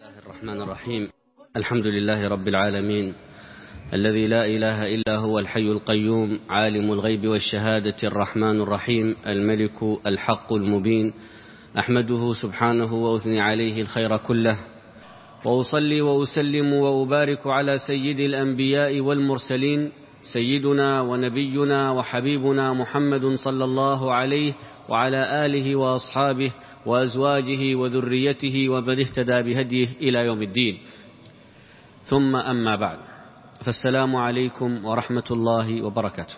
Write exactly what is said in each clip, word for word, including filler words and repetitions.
الله الرحمن الرحيم. الحمد لله رب العالمين الذي لا إله إلا هو الحي القيوم عالم الغيب والشهادة الرحمن الرحيم الملك الحق المبين. أحمده سبحانه وأثني عليه الخير كله، وأصلي وأسلم وأبارك على سيد الأنبياء والمرسلين سيدنا ونبينا وحبيبنا محمد صلى الله عليه وعلى آله وأصحابه وأزواجه وذريته ومن اهتدى بهديه إلى يوم الدين. ثم أما بعد، فالسلام عليكم ورحمة الله وبركاته.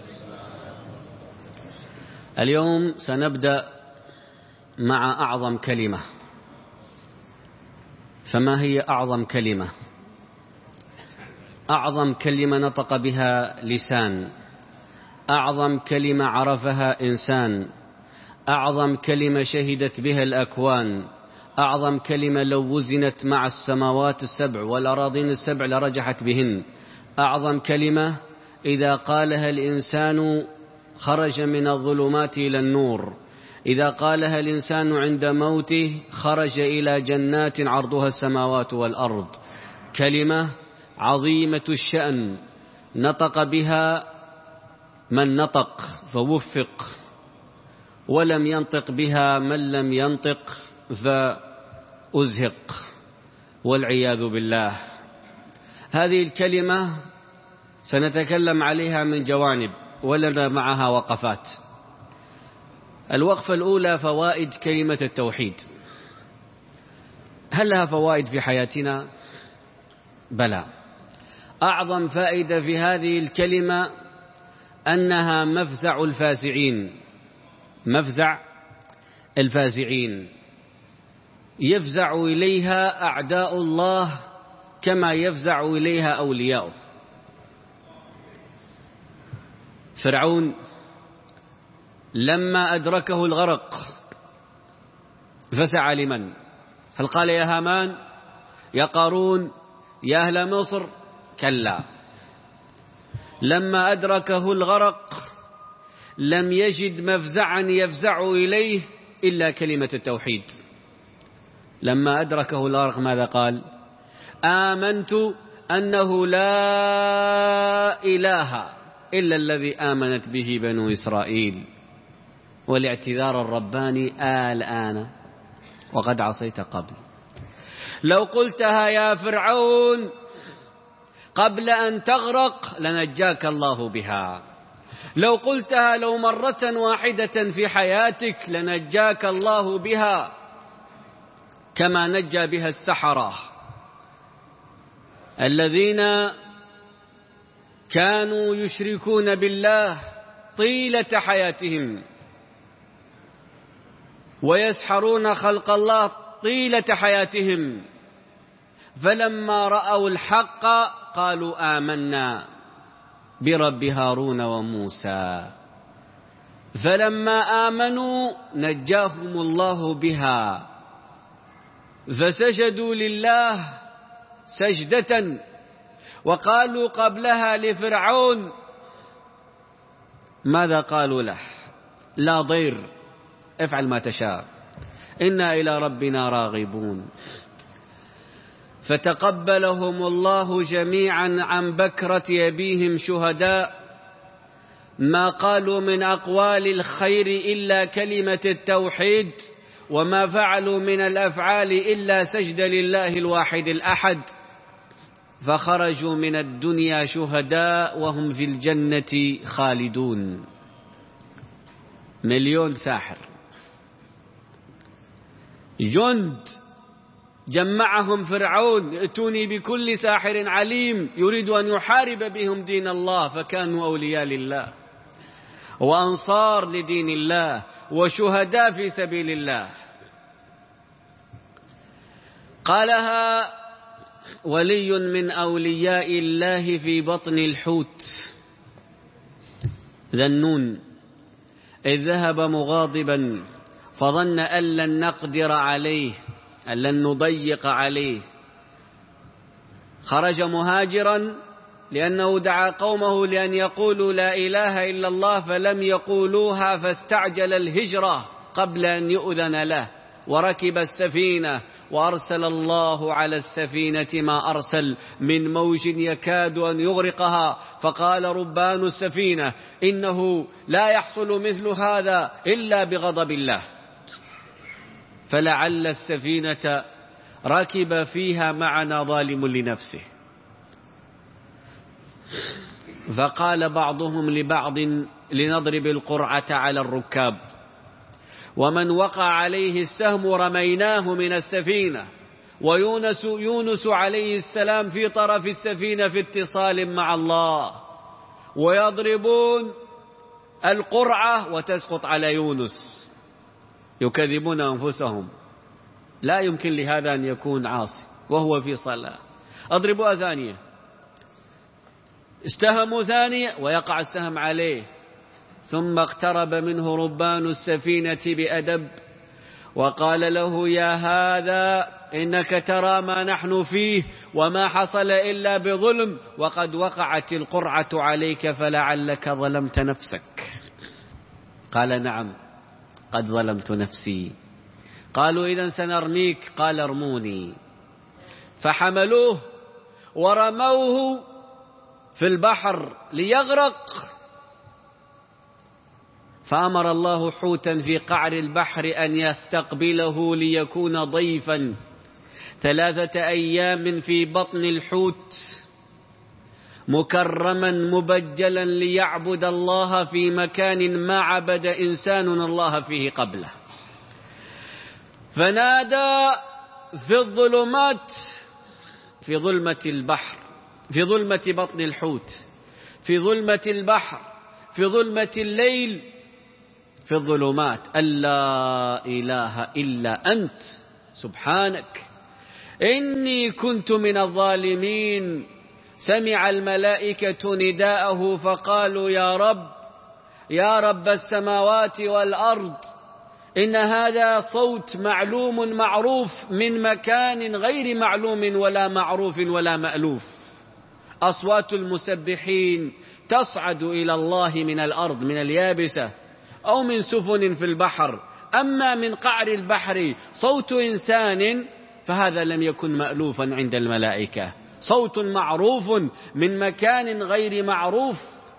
اليوم سنبدأ مع أعظم كلمة. فما هي أعظم كلمة؟ أعظم كلمة نطق بها لسان، أعظم كلمة عرفها إنسان، أعظم كلمة شهدت بها الأكوان، أعظم كلمة لو وزنت مع السماوات السبع والأراضين السبع لرجحت بهن، أعظم كلمة إذا قالها الإنسان خرج من الظلمات إلى النور، إذا قالها الإنسان عند موته خرج إلى جنات عرضها السماوات والأرض. كلمة عظيمة الشأن نطق بها من نطق فوفق، ولم ينطق بها من لم ينطق فأزهق والعياذ بالله. هذه الكلمة سنتكلم عليها من جوانب ولنا معها وقفات. الوقفة الأولى فوائد كلمة التوحيد. هل لها فوائد في حياتنا؟ بلى. أعظم فائدة في هذه الكلمة أنها مفزع الفازعين، مفزع الفازعين يفزع إليها أعداء الله كما يفزع إليها أولياؤه. فرعون لما أدركه الغرق فسعى لمن؟ هل قال يا هامان يا قارون يا أهل مصر؟ كلا. لما أدركه الغرق لم يجد مفزعا يفزع إليه إلا كلمة التوحيد. لما أدركه الغرق ماذا قال؟ آمنت أنه لا إله إلا الذي آمنت به بنو إسرائيل. والاعتذار الرباني الآن وقد عصيت قبل. لو قلتها يا فرعون قبل أن تغرق لنجاك الله بها. لو قلتها لو مرة واحدة في حياتك لنجاك الله بها، كما نجى بها السحرة الذين كانوا يشركون بالله طيلة حياتهم ويسحرون خلق الله طيلة حياتهم، فلما رأوا الحق قالوا آمنا برب هارون وموسى، فلما آمنوا نجاهم الله بها، فسجدوا لله سجدة. وقالوا قبلها لفرعون ماذا قالوا له؟ لا ضير افعل ما تشاء إنا إلى ربنا راغبون. فتقبلهم الله جميعا عن بكرة أبيهم شهداء، ما قالوا من أقوال الخير إلا كلمة التوحيد، وما فعلوا من الأفعال إلا سجد لله الواحد الأحد، فخرجوا من الدنيا شهداء وهم في الجنة خالدون. مليون ساحر جند جمعهم فرعون ائتوني بكل ساحر عليم يريد أن يحارب بهم دين الله، فكانوا أولياء لله وأنصار لدين الله وشهداء في سبيل الله. قالها ولي من أولياء الله في بطن الحوت ذا النون إذ ذهب مغاضبا فظن أن لن نقدر عليه أن لن نضيق عليه، خرج مهاجرا لأنه دعا قومه لأن يقولوا لا إله إلا الله فلم يقولوها، فاستعجل الهجرة قبل أن يؤذن له، وركب السفينة وأرسل الله على السفينة ما أرسل من موج يكاد أن يغرقها، فقال ربان السفينة: إنه لا يحصل مثل هذا إلا بغضب الله. فلعل السفينة ركب فيها معنا ظالم لنفسه. فقال بعضهم لبعض: لنضرب القرعة على الركاب، ومن وقع عليه السهم رميناه من السفينة. ويونس يونس عليه السلام في طرف السفينة في اتصال مع الله، ويضربون القرعة وتسقط على يونس. يكذبون أنفسهم، لا يمكن لهذا أن يكون عاصي وهو في صلاة. أضربوا ثانية، استهموا ثانية ويقع السهم عليه. ثم اقترب منه ربان السفينة بأدب وقال له: يا هذا، إنك ترى ما نحن فيه، وما حصل إلا بظلم، وقد وقعت القرعة عليك، فلعلك ظلمت نفسك. قال: نعم، قد ظلمت نفسي. قالوا: إذن سنرميك. قال: ارموني. فحملوه ورموه في البحر ليغرق. فأمر الله حوتا في قعر البحر أن يستقبله ليكون ضيفا ثلاثة أيام في بطن الحوت، مكرما مبجلا ليعبد الله في مكان ما عبد إنسان الله فيه قبله. فنادى في الظلمات، في ظلمة البحر، في ظلمة بطن الحوت، في ظلمة البحر، في ظلمة الليل، في الظلمات: ألا إله إلا أنت سبحانك إني كنت من الظالمين. سمع الملائكة نداءه فقالوا: يا رب، يا رب السماوات والأرض، إن هذا صوت معلوم معروف من مكان غير معلوم ولا معروف ولا مألوف. أصوات المسبحين تصعد إلى الله من الأرض، من اليابسة، أو من سفن في البحر. أما من قعر البحر صوت إنسان فهذا لم يكن مألوفا عند الملائكة، صوت معروف من مكان غير معروف.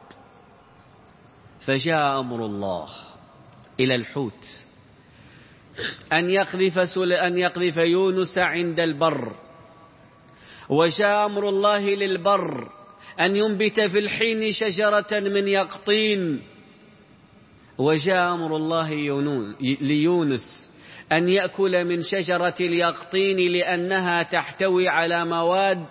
فجاء أمر الله إلى الحوت أن يقذف, أن يقذف يونس عند البر، وجاء أمر الله للبر أن ينبت في الحين شجرة من يقطين، وجاء أمر الله ليونس أن يأكل من شجرة اليقطين لأنها تحتوي على مواد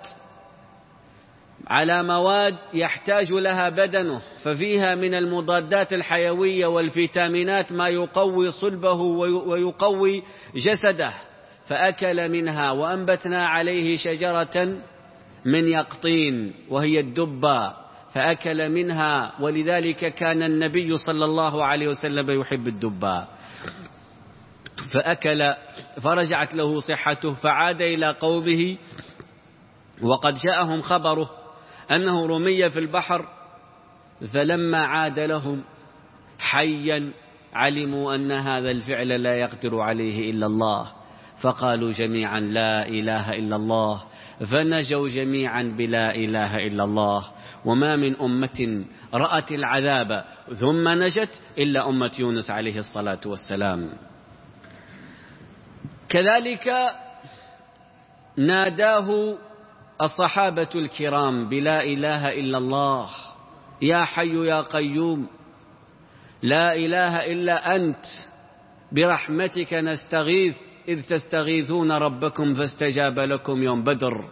على مواد يحتاج لها بدنه، ففيها من المضادات الحيوية والفيتامينات ما يقوي صلبه ويقوي جسده. فأكل منها، وأنبتنا عليه شجرة من يقطين وهي الدبة، فأكل منها، ولذلك كان النبي صلى الله عليه وسلم يحب الدبة. فأكل فرجعت له صحته، فعاد إلى قومه وقد جاءهم خبره أنه رمي في البحر. فلما عاد لهم حيا علموا أن هذا الفعل لا يقدر عليه إلا الله، فقالوا جميعا: لا إله إلا الله، فنجوا جميعا بلا إله إلا الله. وما من أمة رأت العذاب ثم نجت إلا أمة يونس عليه الصلاة والسلام. كذلك ناداه الصحابة الكرام بلا إله إلا الله: يا حي يا قيوم، لا إله إلا أنت، برحمتك نستغيث إذ تستغيثون ربكم فاستجاب لكم يوم بدر.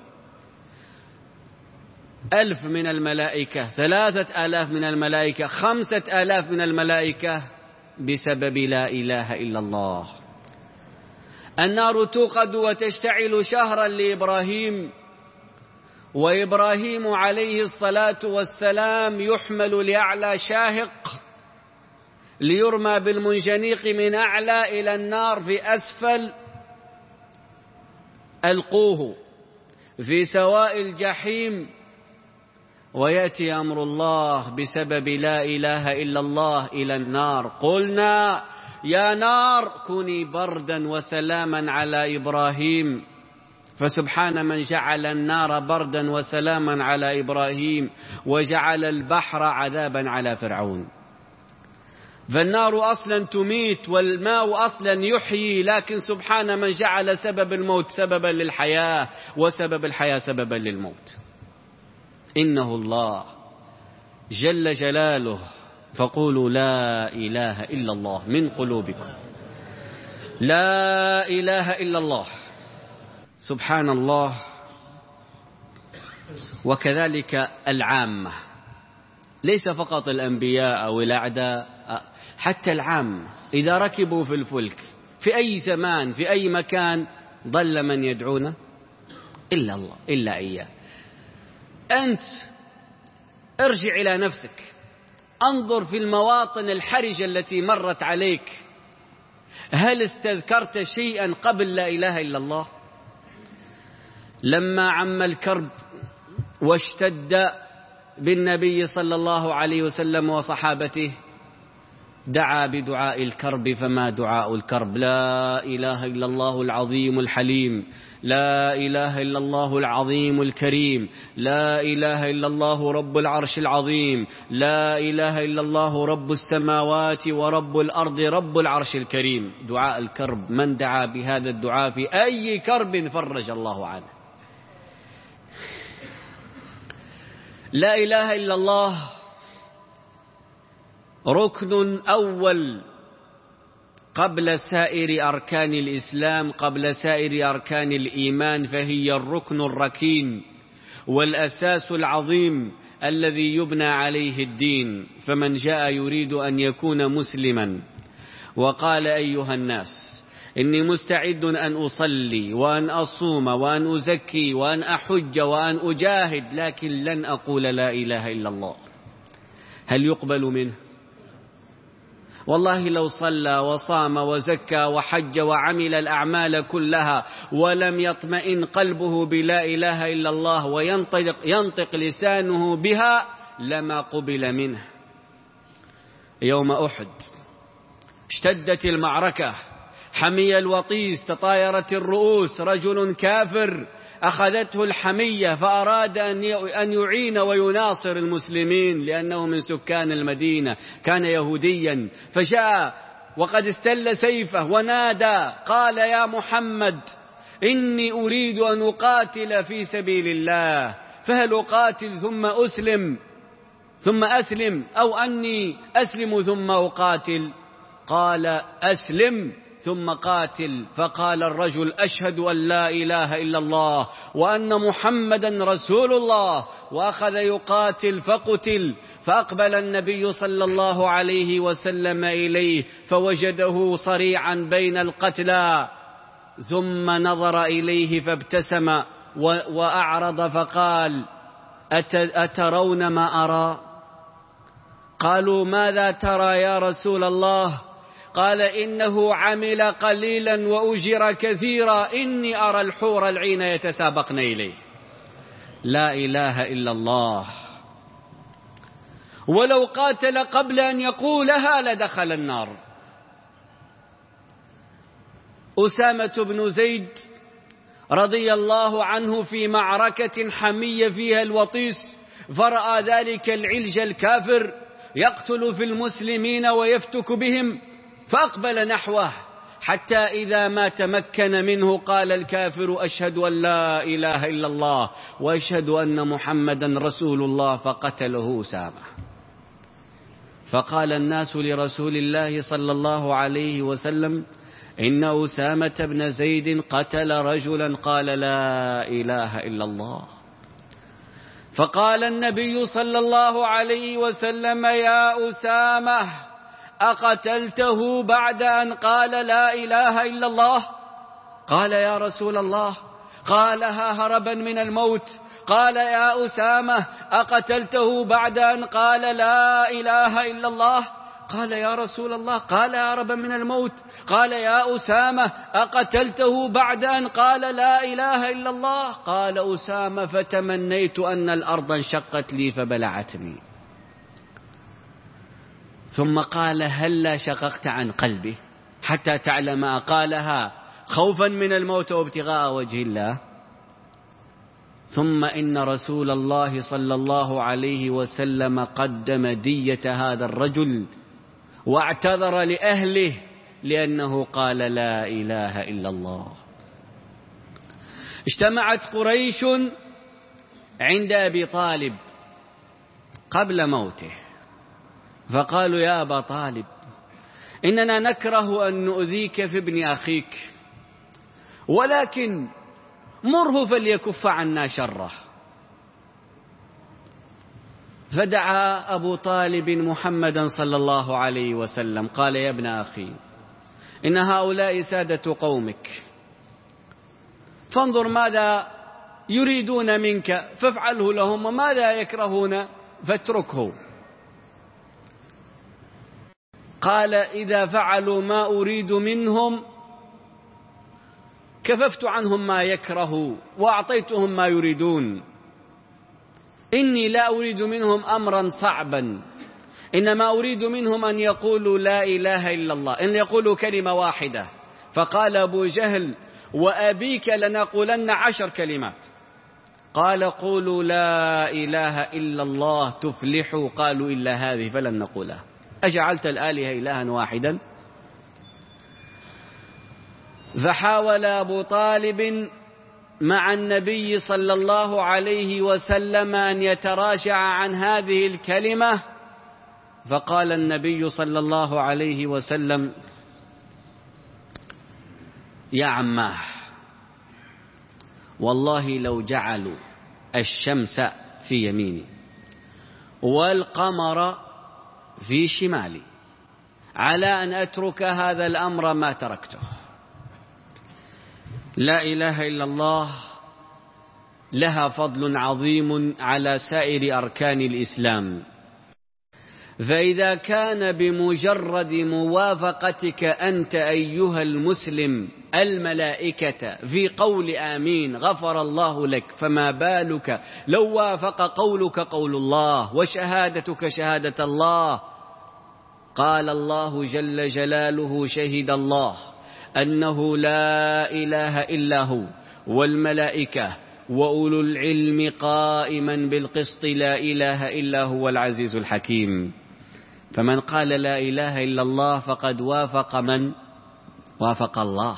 ألف من الملائكة، ثلاثة آلاف من الملائكة، خمسة آلاف من الملائكة بسبب لا إله إلا الله. النار توقد وتشتعل شهرا لإبراهيم، وإبراهيم عليه الصلاة والسلام يحمل لأعلى شاهق ليرمى بالمنجنيق من أعلى إلى النار في أسفل، ألقوه في سواء الجحيم. ويأتي أمر الله بسبب لا إله إلا الله إلى النار. قلنا يا نار كوني بردا وسلاما على إبراهيم، فسبحان من جعل النار بردا وسلاما على إبراهيم وجعل البحر عذابا على فرعون. فالنار أصلا تميت والماء أصلا يحيي، لكن سبحان من جعل سبب الموت سببا للحياة وسبب الحياة سببا للموت. إنه الله جل جلاله. فقولوا لا إله إلا الله من قلوبكم، لا إله إلا الله. سبحان الله. وكذلك العامة، ليس فقط الأنبياء أو الأعداء، حتى العامة إذا ركبوا في الفلك في أي زمان في أي مكان ضل من يدعون إلا الله إلا إياه. أنت ارجع إلى نفسك، انظر في المواطن الحرجة التي مرت عليك، هل استذكرت شيئا قبل لا إله إلا الله؟ لما عم الكرب واشتد بالنبي صلى الله عليه وسلم وصحابته دعا بدعاء الكرب، فما دعاء الكرب؟ لا إله إلا الله العظيم الحليم، لا إله إلا الله العظيم الكريم، لا إله إلا الله رب العرش العظيم، لا إله إلا الله رب السماوات ورب الأرض رب العرش الكريم. دعاء الكرب، من دعا بهذا الدعاء في أي كرب فرج الله عنه. لا إله إلا الله ركن أول قبل سائر أركان الإسلام، قبل سائر أركان الإيمان، فهي الركن الركين والأساس العظيم الذي يبنى عليه الدين. فمن جاء يريد أن يكون مسلما وقال أيها الناس إني مستعد أن أصلي وأن أصوم وأن أزكي وأن أحج وأن أجاهد، لكن لن أقول لا إله إلا الله، هل يقبل منه؟ والله لو صلى وصام وزكى وحج وعمل الأعمال كلها ولم يطمئن قلبه بلا إله إلا الله وينطق ينطق لسانه بها لما قبل منه. يوم أحد اشتدت المعركة، حمي الوطيس، تطايرت الرؤوس، رجل كافر أخذته الحمية فأراد أن يعين ويناصر المسلمين لأنه من سكان المدينة، كان يهوديا، فجاء وقد استل سيفه ونادى قال يا محمد إني أريد أن أقاتل في سبيل الله، فهل أقاتل ثم أسلم ثم أسلم أو أني أسلم ثم أقاتل؟ قال أسلم ثم قاتل. فقال الرجل أشهد أن لا إله إلا الله وأن محمدا رسول الله، وأخذ يقاتل فقتل. فأقبل النبي صلى الله عليه وسلم إليه فوجده صريعا بين القتلى، ثم نظر إليه فابتسم وأعرض فقال أترون ما أرى؟ قالوا ماذا ترى يا رسول الله؟ قال إنه عمل قليلا وأجر كثيرا، إني أرى الحور العين يتسابقن إليه. لا إله إلا الله. ولو قاتل قبل أن يقولها لدخل النار. أسامة بن زيد رضي الله عنه في معركة حمية فيها الوطيس، فرأى ذلك العلج الكافر يقتل في المسلمين ويفتك بهم، فأقبل نحوه حتى إذا ما تمكن منه قال الكافر أشهد أن لا إله إلا الله وأشهد أن محمدا رسول الله، فقتله أسامة. فقال الناس لرسول الله صلى الله عليه وسلم إن أسامة بن زيد قتل رجلا قال لا إله إلا الله. فقال النبي صلى الله عليه وسلم يا أسامة أقتلته بعد أن قال لا إله إلا الله؟ قال يا رسول الله قالها هربا من الموت. قال يا أسامة أقتلته بعد أن قال لا إله إلا الله؟ قال يا رسول الله قال هربا من الموت. قال يا أسامة أقتلته بعد أن قال لا إله إلا الله؟ قال أسامة فتمنيت أن الأرض انشقت لي فبلعتني. ثم قال هلا شققت عن قلبه؟ حتى تعلم أقالها خوفا من الموت وابتغاء وجه الله. ثم إن رسول الله صلى الله عليه وسلم قدم دية هذا الرجل واعتذر لأهله لأنه قال لا إله إلا الله. اجتمعت قريش عند أبي طالب قبل موته فقالوا يا أبا طالب إننا نكره أن نؤذيك في ابن أخيك، ولكن مره فليكف عنا شره. فدعا أبو طالب محمدا صلى الله عليه وسلم قال يا ابن أخي إن هؤلاء سادة قومك، فانظر ماذا يريدون منك فافعله لهم، وماذا يكرهون فاتركه. قال إذا فعلوا ما أريد منهم كففت عنهم ما يكره وأعطيتهم ما يريدون. إني لا أريد منهم أمرا صعبا، إنما أريد منهم أن يقولوا لا إله إلا الله، إن يقولوا كلمة واحدة. فقال أبو جهل وأبيك لنقولن عشر كلمات. قال قولوا لا إله إلا الله تفلحوا. قالوا إلا هذه فلن نقولها. أجعلت الآلهة إلها واحدا؟ فحاول أبو طالب مع النبي صلى الله عليه وسلم أن يتراجع عن هذه الكلمة، فقال النبي صلى الله عليه وسلم يا عماه والله لو جعلوا الشمس في يميني والقمر في شمالي على أن أترك هذا الأمر ما تركته. لا إله إلا الله لها فضل عظيم على سائر أركان الإسلام، فإذا كان بمجرد موافقتك أنت أيها المسلم الملائكة في قول آمين غفر الله لك، فما بالك لو وافق قولك قول الله وشهادتك شهادة الله. قال الله جل جلاله شهد الله أنه لا إله إلا هو والملائكة وأولو العلم قائما بالقسط لا إله إلا هو العزيز الحكيم. فمن قال لا إله إلا الله فقد وافق من؟ وافق الله.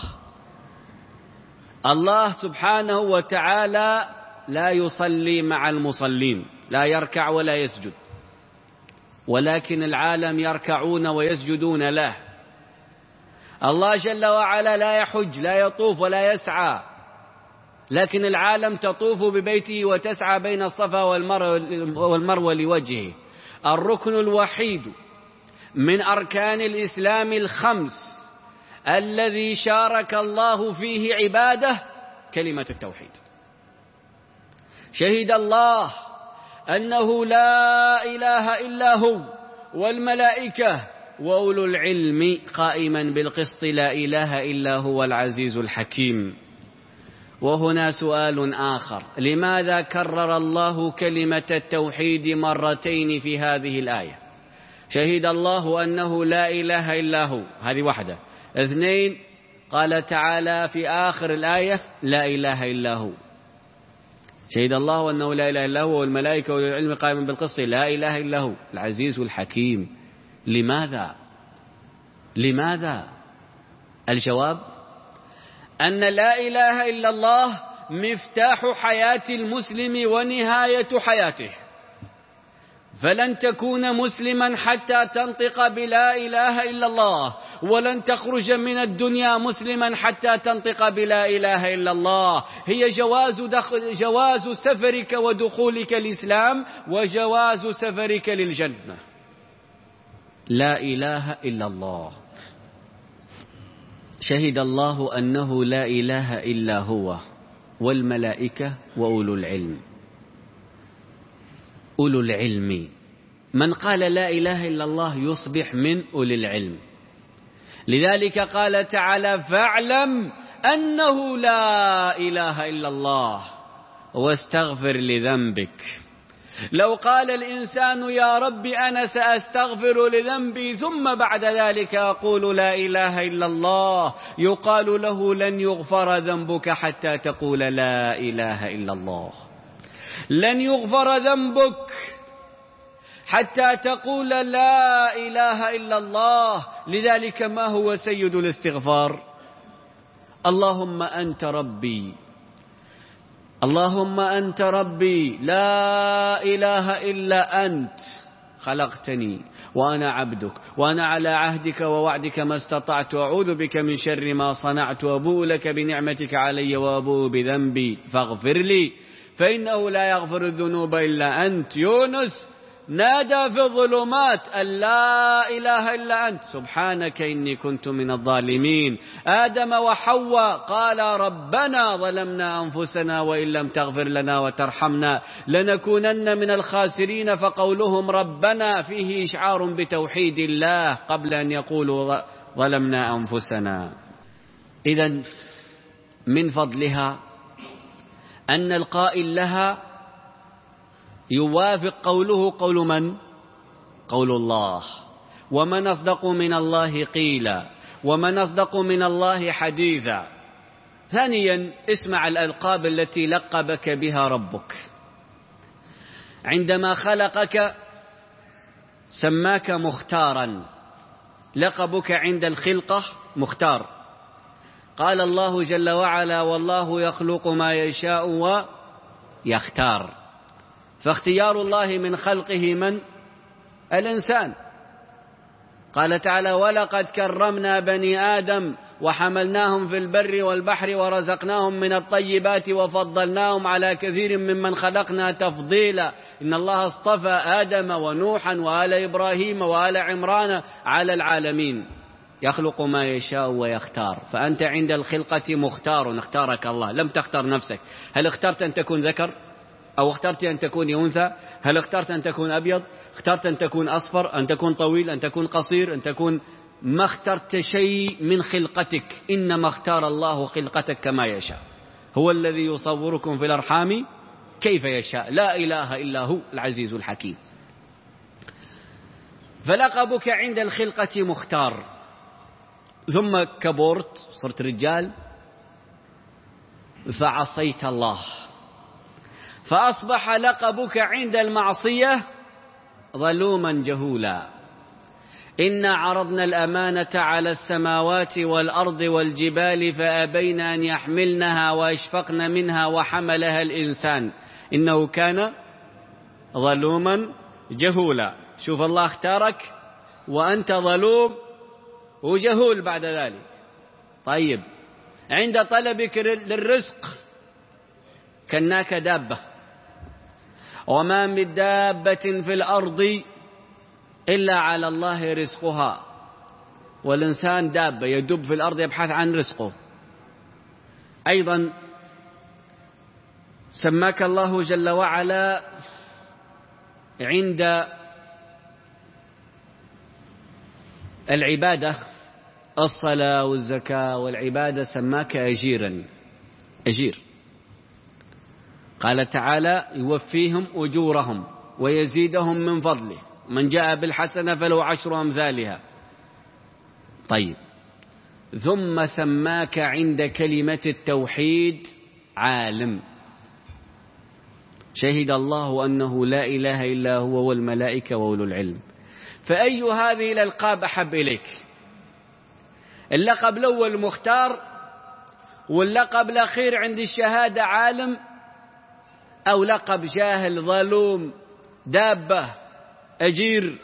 الله سبحانه وتعالى لا يصلي مع المصلين، لا يركع ولا يسجد، ولكن العالم يركعون ويسجدون له. الله جل وعلا لا يحج لا يطوف ولا يسعى، لكن العالم تطوف ببيته وتسعى بين الصفا والمروة لوجهه. الركن الوحيد من أركان الإسلام الخمس الذي شارك الله فيه عباده كلمة التوحيد. شهد الله أنه لا إله إلا هو والملائكة وأولو العلم قائما بالقسط لا إله إلا هو العزيز الحكيم. وهنا سؤال آخر: لماذا كرر الله كلمة التوحيد مرتين في هذه الآية؟ شهد الله أنه لا إله إلا هو، هذه واحدة. اثنين، قال تعالى في آخر الآية لا إله إلا هو. شهد الله أنه لا إله إلا هو والملائكة والعلم قائما بالقسط لا إله إلا هو العزيز الحكيم. لماذا؟ لماذا؟ الجواب أن لا إله إلا الله مفتاح حياة المسلم ونهاية حياته، فلن تكون مسلما حتى تنطق بلا إله إلا الله، ولن تخرج من الدنيا مسلما حتى تنطق بلا إله إلا الله. هي جواز, دخل جواز سفرك ودخولك الإسلام وجواز سفرك للجنة. لا إله إلا الله. شهد الله أنه لا إله إلا هو والملائكة وأولو العلم. أولو العلم، من قال لا إله إلا الله يصبح من أولي العلم. لذلك قال تعالى فاعلم أنه لا إله إلا الله واستغفر لذنبك. لو قال الإنسان يا رب أنا سأستغفر لذنبي ثم بعد ذلك أقول لا إله إلا الله، يقال له لن يغفر ذنبك حتى تقول لا إله إلا الله. لن يغفر ذنبك حتى تقول لا إله إلا الله. لذلك ما هو سيد الاستغفار؟ اللهم أنت ربي، اللهم أنت ربي لا إله إلا أنت، خلقتني وأنا عبدك وأنا على عهدك ووعدك ما استطعت، وأعوذ بك من شر ما صنعت، وأبوء لك بنعمتك علي وأبوء بذنبي فاغفر لي فإنه لا يغفر الذنوب إلا أنت. يونس نادى في الظلمات أن لا إله إلا أنت سبحانك إني كنت من الظالمين. آدم وحواء قال ربنا ظلمنا أنفسنا وإن لم تغفر لنا وترحمنا لنكونن من الخاسرين. فقولهم ربنا فيه إشعار بتوحيد الله قبل أن يقولوا ظلمنا أنفسنا. إذن من فضلها أن القائل لها يوافق قوله قول من؟ قول الله. ومن أصدق من الله قيلا ومن أصدق من الله حديثا. ثانيا اسمع الألقاب التي لقبك بها ربك. عندما خلقك سماك مختارا، لقبك عند الخلقة مختار. قال الله جل وعلا والله يخلق ما يشاء ويختار، فاختيار الله من خلقه من؟ الإنسان. قال تعالى ولقد كرمنا بني آدم وحملناهم في البر والبحر ورزقناهم من الطيبات وفضلناهم على كثير ممن خلقنا تفضيلا. إن الله اصطفى آدم ونوحا وآل إبراهيم وآل عمران على العالمين. يخلق ما يشاء ويختار، فأنت عند الخلقة مختار، اختارك الله، لم تختار نفسك. هل اخترت أن تكون ذكر أو اخترت أن تكون أنثى؟ هل اخترت أن تكون أبيض؟ اخترت أن تكون أصفر؟ أن تكون طويل؟ أن تكون قصير؟ أن تكون ما اخترت شيء من خلقتك، إنما اختار الله خلقتك كما يشاء. هو الذي يصوركم في الأرحام كيف يشاء، لا إله إلا هو العزيز الحكيم. فلقبك عند الخلقة مختار، ثم كبرت صرت رجال فعصيت الله، فأصبح لقبك عند المعصية ظلوما جهولا. إنا عرضنا الأمانة على السماوات والأرض والجبال فأبين أن يحملنها وأشفقن منها وحملها الإنسان إنه كان ظلوما جهولا. شوف الله اختارك وأنت ظلوم وجهول بعد ذلك. طيب عند طلبك للرزق كناك دابة، وما من دابة في الأرض إلا على الله رزقها، والإنسان دابة يدب في الأرض يبحث عن رزقه. أيضا سماك الله جل وعلا عند العبادة الصلاة والزكاة والعبادة سماك أجيرا، أجير. قال تعالى يوفيهم أجورهم ويزيدهم من فضله، من جاء بالحسنة فله عشر أمثالها. طيب ثم سماك عند كلمة التوحيد عالم، شهد الله أنه لا إله إلا هو والملائكة وأولو العلم. فأي هذه الألقاب أحب إليك؟ اللقب الأول مختار، واللقب الأخير عند الشهادة عالم، أو لقب جاهل ظلوم دابة أجير؟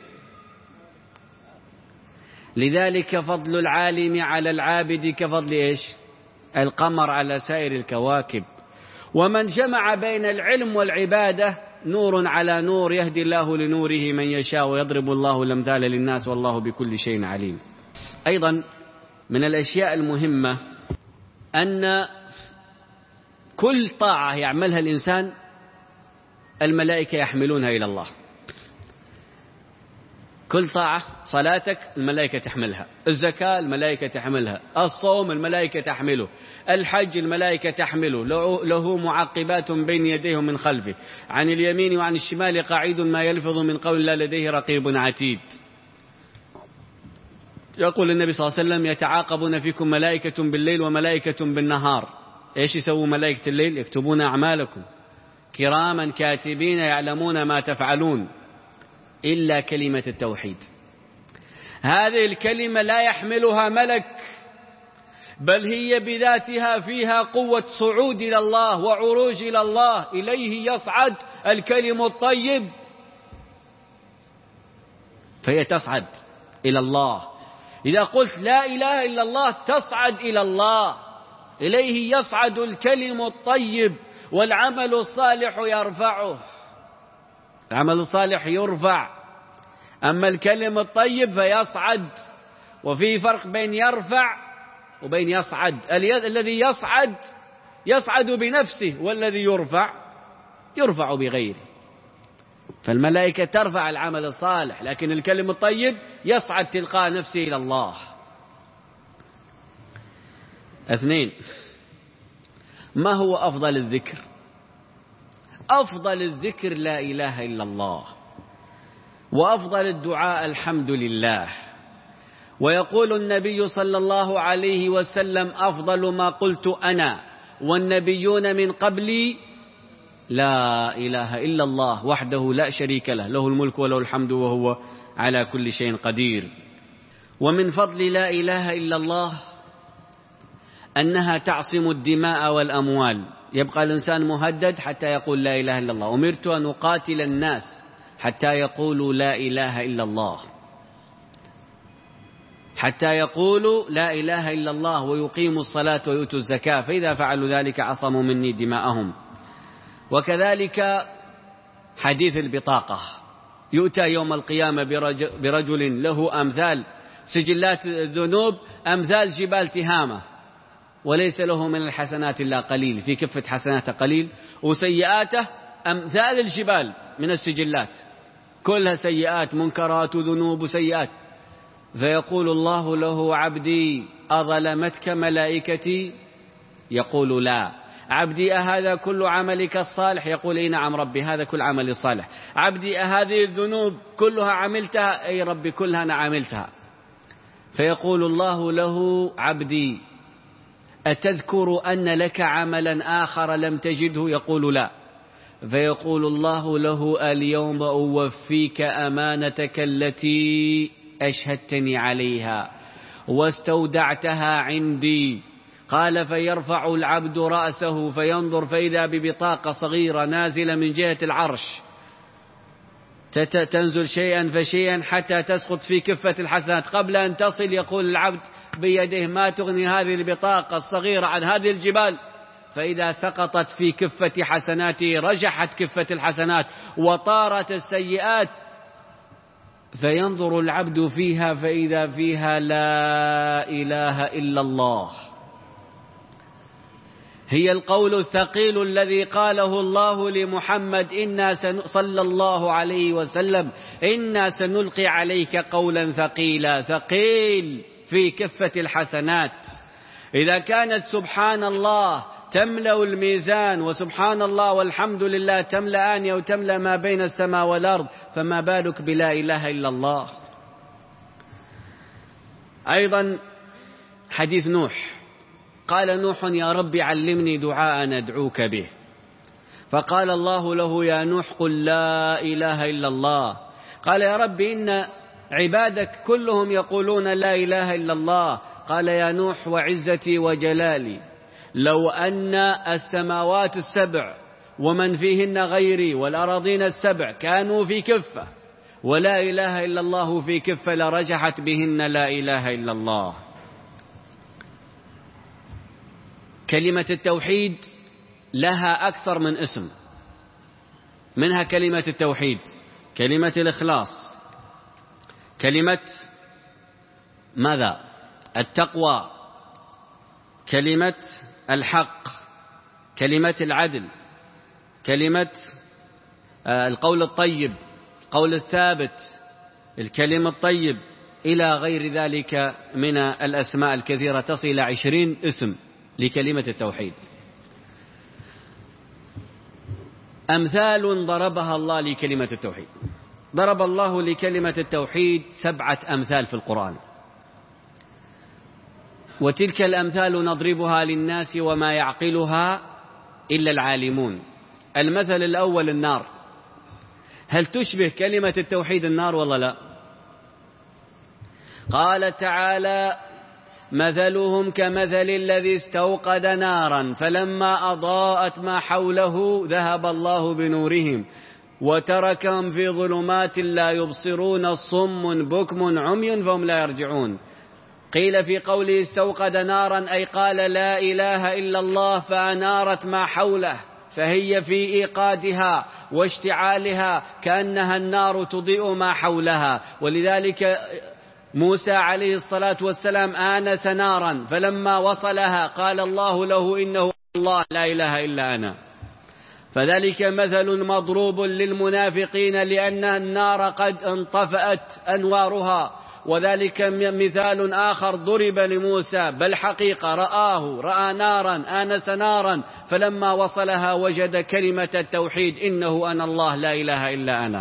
لذلك فضل العالم على العابد كفضل إيش؟ القمر على سائر الكواكب. ومن جمع بين العلم والعبادة نور على نور، يهدي الله لنوره من يشاء ويضرب الله الأمثال للناس والله بكل شيء عليم. أيضا من الأشياء المهمة أن كل طاعة يعملها الإنسان الملائكة يحملونها إلى الله. كل طاعة، صلاتك الملائكة تحملها، الزكاة الملائكة تحملها، الصوم الملائكة تحمله، الحج الملائكة تحمله، له معقبات بين يديه ومن خلفه، عن اليمين وعن الشمال قعيد ما يلفظ من قول لا لديه رقيب عتيد. يقول النبي صلى الله عليه وسلم: يتعاقبون فيكم ملائكة بالليل وملائكة بالنهار. إيش يسووا ملائكة الليل؟ يكتبون أعمالكم كراما كاتبين يعلمون ما تفعلون، إلا كلمة التوحيد. هذه الكلمة لا يحملها ملك، بل هي بذاتها فيها قوة صعود إلى الله وعروج إلى الله. إليه يصعد الكلم الطيب، فهي تصعد إلى الله. إذا قلت لا إله إلا الله تصعد إلى الله. إليه يصعد الكلم الطيب، والعمل الصالح يرفعه. العمل الصالح يرفع، أما الكلم الطيب فيصعد. وفي فرق بين يرفع وبين يصعد. الذي يصعد يصعد بنفسه، والذي يرفع يرفع بغيره. فالملائكة ترفع العمل الصالح، لكن الكلم الطيب يصعد تلقاء نفسه إلى الله. اثنين، ما هو أفضل الذكر؟ أفضل الذكر لا إله إلا الله، وأفضل الدعاء الحمد لله. ويقول النبي صلى الله عليه وسلم: أفضل ما قلت أنا والنبيون من قبلي لا إله إلا الله وحده لا شريك له، له الملك وله الحمد وهو على كل شيء قدير. ومن فضل لا إله إلا الله أنها تعصم الدماء والأموال. يبقى الإنسان مهدد حتى يقول لا إله إلا الله. أمرت أن أقاتل الناس حتى يقولوا لا إله إلا الله، حتى يقولوا لا إله إلا الله ويقيموا الصلاة ويؤتوا الزكاة، فإذا فعلوا ذلك عصموا مني دماءهم. وكذلك حديث البطاقة، يؤتى يوم القيامة برجل له أمثال سجلات الذنوب أمثال جبال تهامة، وليس له من الحسنات إلا قليل، في كفة حسناته قليل، وسيئاته أمثال الجبال من السجلات، كلها سيئات، منكرات وذنوب وسيئات. فيقول الله له: عبدي أظلمتك ملائكتي؟ يقول: لا. عبدي أهذا كل عملك الصالح؟ يقول: إي نعم ربي، هذا كل عملي الصالح. عبدي أهذه الذنوب كلها عملتها؟ أي ربي كلها أنا عملتها. فيقول الله له: عبدي أتذكر أن لك عملا آخر لم تجده؟ يقول: لا. فيقول الله له: اليوم أوفيك أمانتك التي أشهدتني عليها واستودعتها عندي. قال: فيرفع العبد رأسه فينظر فإذا ببطاقة صغيرة نازلة من جهة العرش، تنزل شيئا فشيئا حتى تسقط في كفة الحسنات. قبل أن تصل يقول العبد بيده: ما تغني هذه البطاقة الصغيرة عن هذه الجبال؟ فإذا سقطت في كفة حسناته رجحت كفة الحسنات وطارت السيئات، فينظر العبد فيها فإذا فيها لا إله إلا الله. هي القول الثقيل الذي قاله الله لمحمد إنا صلى الله عليه وسلم: إنا سنلقي عليك قولا ثقيلا. ثقيل في كفة الحسنات. إذا كانت سبحان الله تملأ الميزان، وسبحان الله والحمد لله تملأان أو تملأ ما بين السماء والأرض، فما بالك بلا إله إلا الله. أيضا حديث نوح، قال نوح: يا رب علمني دعاء ندعوك به. فقال الله له: يا نوح قل لا إله إلا الله. قال: يا رب إن عبادك كلهم يقولون لا إله إلا الله. قال: يا نوح وعزتي وجلالي لو أن السماوات السبع ومن فيهن غيري والأراضين السبع كانوا في كفة ولا إله إلا الله في كفة لرجحت بهن لا إله إلا الله. كلمة التوحيد لها أكثر من اسم، منها كلمة التوحيد، كلمة الإخلاص، كلمة ماذا؟ التقوى، كلمة الحق، كلمة العدل، كلمة القول الطيب، القول الثابت، الكلم الطيب، إلى غير ذلك من الأسماء الكثيرة تصل إلى عشرين اسم لكلمة التوحيد. أمثال ضربها الله لكلمة التوحيد. ضرب الله لكلمة التوحيد سبعة أمثال في القرآن، وتلك الأمثال نضربها للناس وما يعقلها إلا العالمون. المثل الأول النار. هل تشبه كلمة التوحيد النار ولا لا؟ قال تعالى: مثلهم كمثل الذي استوقد نارا فلما أضاءت ما حوله ذهب الله بنورهم وتركهم في ظلمات لا يبصرون صم بكم عمي فهم لا يرجعون. قيل في قوله استوقد نارا أي قال لا إله إلا الله فأنارت ما حوله، فهي في إيقادها واشتعالها كأنها النار تضيء ما حولها. ولذلك موسى عليه الصلاة والسلام آنس نارا فلما وصلها قال الله له إنه الله لا إله إلا أنا. فذلك مثل مضروب للمنافقين لأن النار قد انطفأت أنوارها. وذلك مثال آخر ضرب لموسى، بل حقيقة رآه رأى نارا آنس نارا فلما وصلها وجد كلمة التوحيد إنه أنا الله لا إله إلا أنا.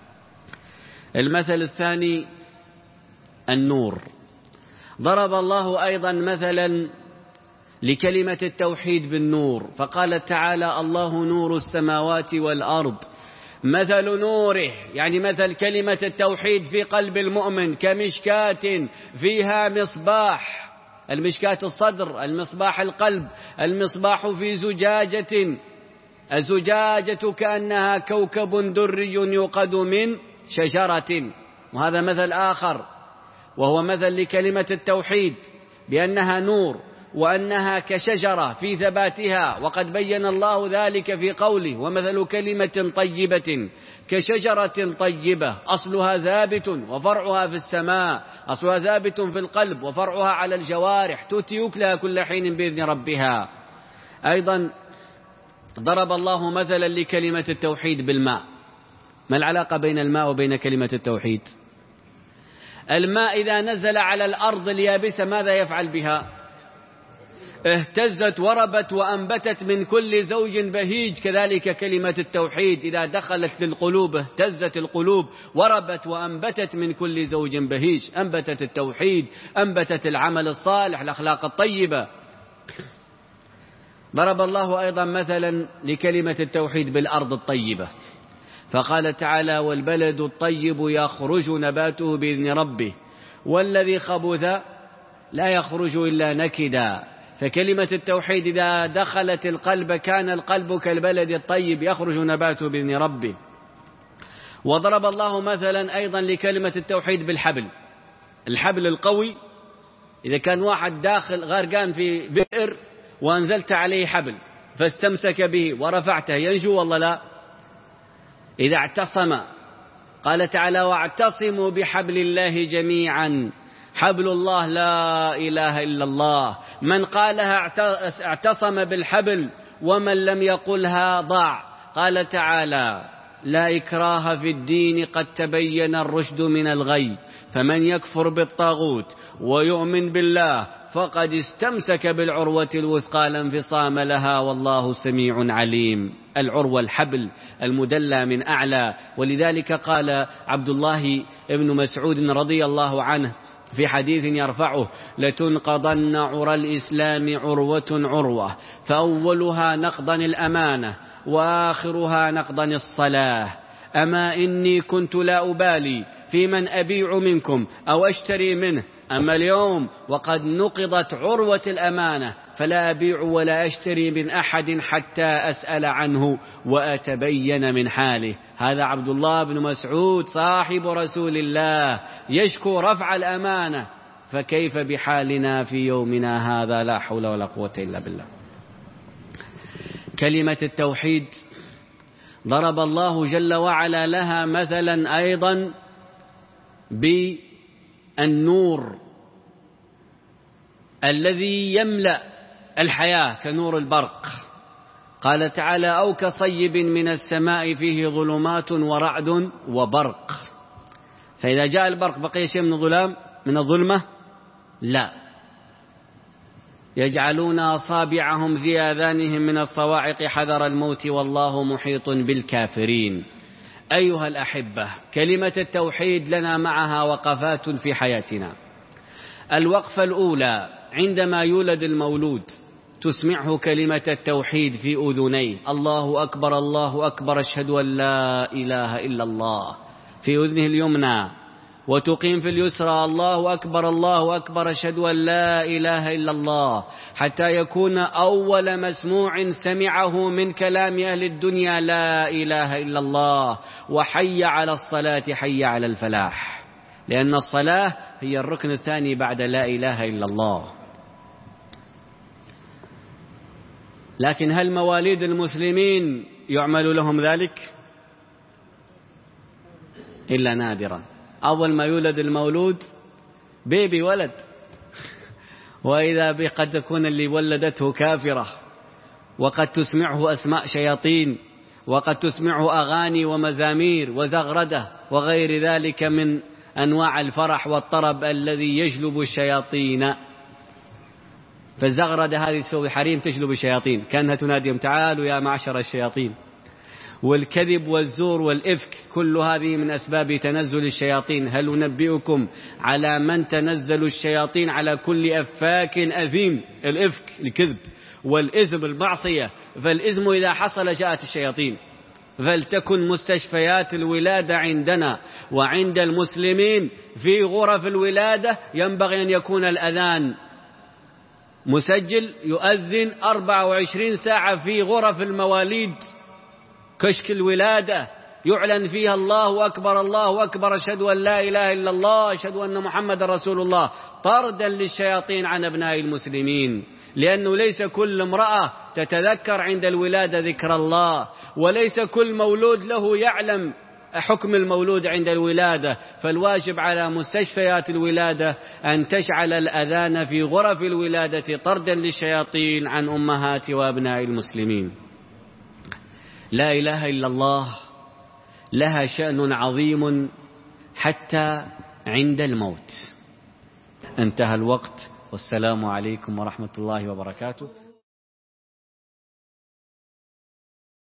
المثل الثاني النور. ضرب الله أيضا مثلا لكلمة التوحيد بالنور، فقال تعالى: الله نور السماوات والأرض مثل نوره، يعني مثل كلمة التوحيد في قلب المؤمن كمشكاة فيها مصباح، المشكاة الصدر، المصباح القلب، المصباح في زجاجة، الزجاجة كأنها كوكب دري يوقد من شجرة. وهذا مثل آخر، وهو مثل لكلمة التوحيد بأنها نور وأنها كشجرة في ثباتها، وقد بين الله ذلك في قوله: ومثل كلمة طيبة كشجرة طيبة أصلها ثابت وفرعها في السماء. أصلها ثابت في القلب وفرعها على الجوارح تؤتي أكلها كل حين بإذن ربها. أيضا ضرب الله مثلا لكلمة التوحيد بالماء. ما العلاقة بين الماء وبين كلمة التوحيد؟ الماء إذا نزل على الأرض اليابسة ماذا يفعل بها؟ اهتزت وربت وأنبتت من كل زوج بهيج. كذلك كلمة التوحيد إذا دخلت للقلوب اهتزت القلوب وربت وأنبتت من كل زوج بهيج. أنبتت التوحيد، أنبتت العمل الصالح، الأخلاق الطيبة. ضرب الله أيضا مثلا لكلمة التوحيد بالأرض الطيبة، فقال تعالى: والبلد الطيب يخرج نباته بإذن ربه والذي خبث لا يخرج إلا نكدا. فكلمة التوحيد إذا دخلت القلب كان القلب كالبلد الطيب يخرج نباته بإذن ربه. وضرب الله مثلا أيضا لكلمة التوحيد بالحبل، الحبل القوي. إذا كان واحد داخل غرقان في بئر وأنزلت عليه حبل فاستمسك به ورفعته ينجو والله لا؟ إذا اعتصم، قال تعالى: واعتصموا بحبل الله جميعا. حبل الله لا إله إلا الله، من قالها اعتصم بالحبل ومن لم يقلها ضاع. قال تعالى: لا إكراه في الدين قد تبين الرشد من الغي فمن يكفر بالطاغوت ويؤمن بالله فقد استمسك بالعروة الوثقى لا انفصام لها والله سميع عليم. العروة الحبل المدلى من أعلى. ولذلك قال عبد الله بن مسعود رضي الله عنه في حديث يرفعه: لتنقضن عرى الإسلام عروة عروة فأولها نقضا الأمانة وآخرها نقضا الصلاة. أما إني كنت لا أبالي في من أبيع منكم أو أشتري منه، أما اليوم وقد نقضت عروة الأمانة فلا أبيع ولا أشتري من أحد حتى أسأل عنه وأتبين من حاله. هذا عبد الله بن مسعود صاحب رسول الله يشكو رفع الأمانة، فكيف بحالنا في يومنا هذا؟ لا حول ولا قوة إلا بالله. كلمة التوحيد ضرب الله جل وعلا لها مثلا أيضا بالنور الذي يملأ الحياة كنور البرق. قال تعالى: أو كصيب من السماء فيه ظلمات ورعد وبرق. فإذا جاء البرق بقي شيء من الظلام من الظلمة؟ لا. يجعلون أصابعهم في آذانهم من الصواعق حذر الموت والله محيط بالكافرين. أيها الأحبة، كلمة التوحيد لنا معها وقفات في حياتنا. الوقفة الأولى عندما يولد المولود تسمعه كلمة التوحيد في أذنيه، الله أكبر الله أكبر أشهد أن لا إله إلا الله في أذنه اليمنى، وتقيم في اليسرى الله أكبر الله أكبر أشهد أن لا إله إلا الله، حتى يكون أول مسموع سمعه من كلام أهل الدنيا لا إله إلا الله، وحي على الصلاة حي على الفلاح، لأن الصلاة هي الركن الثاني بعد لا إله إلا الله. لكن هل مواليد المسلمين يعمل لهم ذلك؟ إلا نادرا. أول ما يولد المولود بيبي ولد، وإذا به قد تكون اللي ولدته كافرة، وقد تسمعه أسماء شياطين، وقد تسمعه أغاني ومزامير وزغردة وغير ذلك من أنواع الفرح والطرب الذي يجلب الشياطين. فالزغردة هذه تسوي حريم تجلب الشياطين، كأنها تناديهم تعالوا يا معشر الشياطين. والكذب والزور والإفك كل هذه من أسباب تنزل الشياطين. هل ننبئكم على من تنزل الشياطين؟ على كل أفاك أثيم. الإفك الكذب، والإثم المعصية، فالإثم إذا حصل جاءت الشياطين. فلتكن مستشفيات الولادة عندنا وعند المسلمين في غرف الولادة ينبغي أن يكون الأذان مسجل يؤذن أربع وعشرين ساعة في غرف المواليد، كشك الولادة يعلن فيها الله أكبر الله أكبر أشهد أن لا إله إلا الله أشهد أن محمد رسول الله، طردا للشياطين عن أبناء المسلمين. لأنه ليس كل امرأة تتذكر عند الولادة ذكر الله، وليس كل مولود له يعلم حكم المولود عند الولادة. فالواجب على مستشفيات الولادة أن تشعل الأذان في غرف الولادة طردا للشياطين عن أمهات وأبناء المسلمين. لا إله إلا الله لها شأن عظيم حتى عند الموت. انتهى الوقت، والسلام عليكم ورحمة الله وبركاته.